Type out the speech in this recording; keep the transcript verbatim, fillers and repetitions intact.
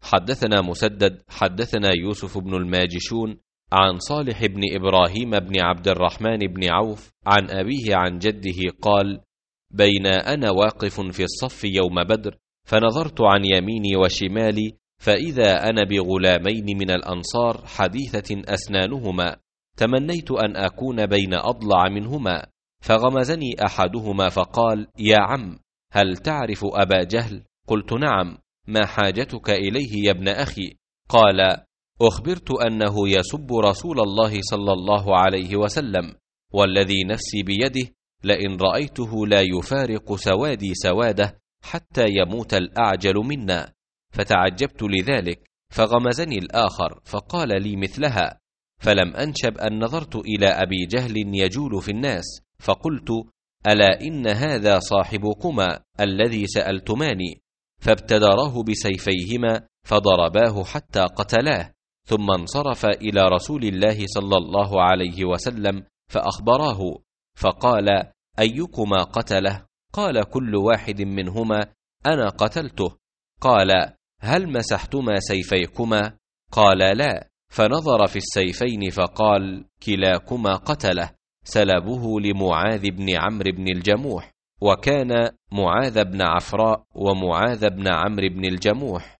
حدثنا مسدد حدثنا يوسف بن الماجشون عن صالح بن إبراهيم بن عبد الرحمن بن عوف عن أبيه عن جده قال: بين أنا واقف في الصف يوم بدر فنظرت عن يميني وشمالي فإذا أنا بغلامين من الأنصار حديثة أسنانهما، تمنيت أن أكون بين أضلع منهما، فغمزني أحدهما فقال: يا عم، هل تعرف أبا جهل؟ قلت: نعم. ما حاجتك إليه يا ابن أخي؟ قال: أخبرت أنه يسب رسول الله صلى الله عليه وسلم، والذي نفسي بيده لئن رأيته لا يفارق سوادي سواده حتى يموت الأعجل منا. فتعجبت لذلك، فغمزني الآخر فقال لي مثلها، فلم أنشب أن نظرت إلى أبي جهل يجول في الناس، فقلت: ألا إن هذا صاحبكما الذي سألتماني؟ فابتدراه بسيفيهما فضرباه حتى قتلاه، ثم انصرف إلى رسول الله صلى الله عليه وسلم فأخبراه، فقال: أيكما قتله؟ قال: كل واحد منهما أنا قتلته. قال: هل مسحتما سيفيكما؟ قال: لا. فنظر في السيفين فقال: كلاكما قتله، سلبه لمعاذ بن عمرو بن الجموح، وكان معاذ بن عفراء ومعاذ بن عمرو بن الجموح.